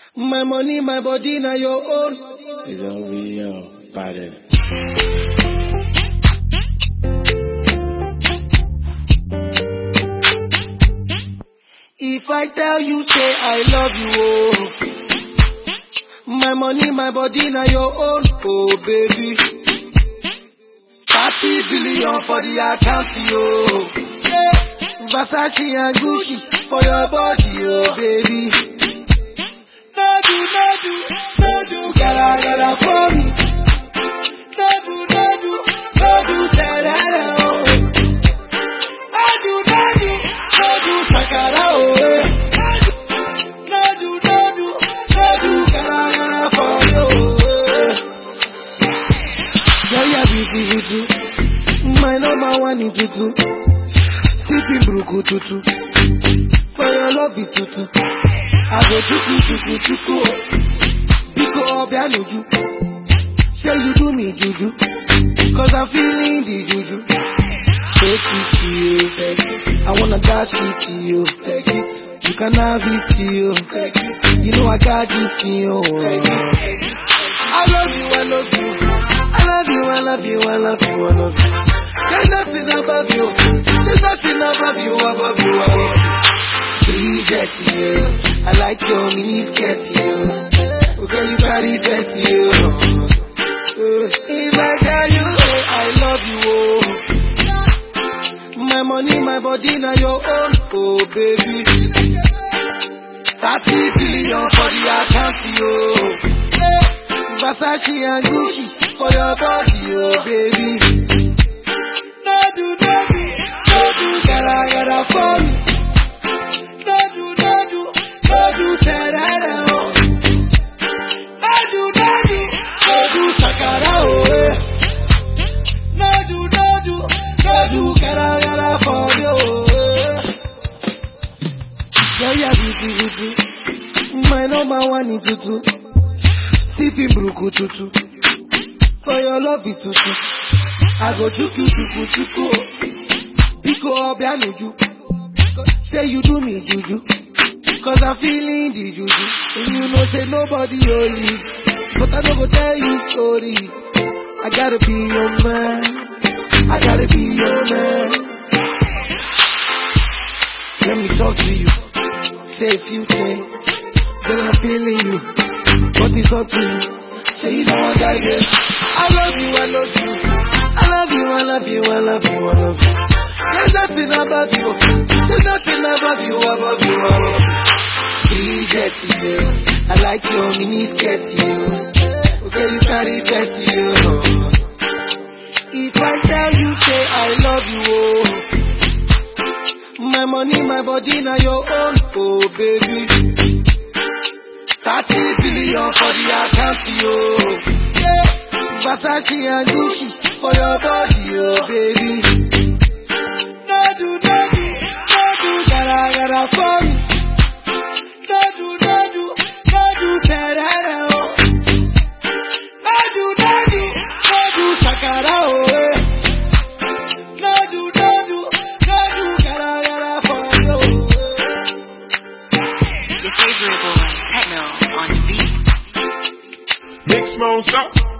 My money, my body, now your own. It's all real, body. If I tell you, say I love you, oh. My money, my body, now your own, oh baby. 30 billion for the account, yo. Versace and Gucci for your body, oh baby. No do, gotta for me. No do, da-da-da, oh. No do, sakara, oh. No do, gotta for you, oh. Yeah, yeah, beauty, my number one in tutu. Sipping bruku tutu. For your love is tutu. I go chuku. Biko obianuju. Say you do me juju. Cause I'm feeling the juju. Take it to you. I wanna dash it to you. Take it. You can have it to you. Take it. You know I got this in you. I love you. There's nothing above you. Above you. Reject you. I like your mini skirt, you. Okay, you carry dress, you. If I tell you, I love you, oh. My money, my body, now your own, oh baby. 30 billion for the account, yo. Versace and Gucci for your body, oh baby. No do, gotta for me. No do, da-da-da, oh. No do, sakara, oh. No do, gotta for you, oh. Yeah, beauty. My number one in tutu. Sipping bruku tutu. For your love is tutu. I go chuku. Biko obianuju. Say you do me juju. Cause I'm feeling the juju. And you know say nobody holy. But I don't go tell you story. I gotta be your man. Let me talk to you. Say a few things. Then I'm feeling you. But it's up to you. Say you don't want that yet. I love you. There's nothing above you. Above you. Reject you. I like your mini skirt, you. Okay, you carry dress, you. If I tell you, say I love you, oh. My money, my body, now your own, oh baby. 30 billion for the account, yo. Versace and Gucci for your body, oh baby. No do, gotta for me. No do, da-da-da, oh. No do, sakara, oh. No do, gotta for you, oh. Your favorite boy, Techno, on the beat. Big Smoke,